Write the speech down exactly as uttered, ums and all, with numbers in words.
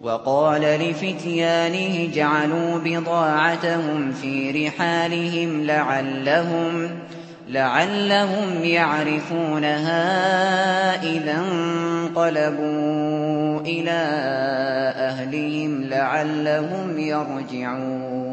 وقال لفتيانه اجعلوا بضاعتهم في رحالهم لعلهم, لعلهم يعرفونها إذا انقلبوا إلى أهلهم لعلهم يرجعون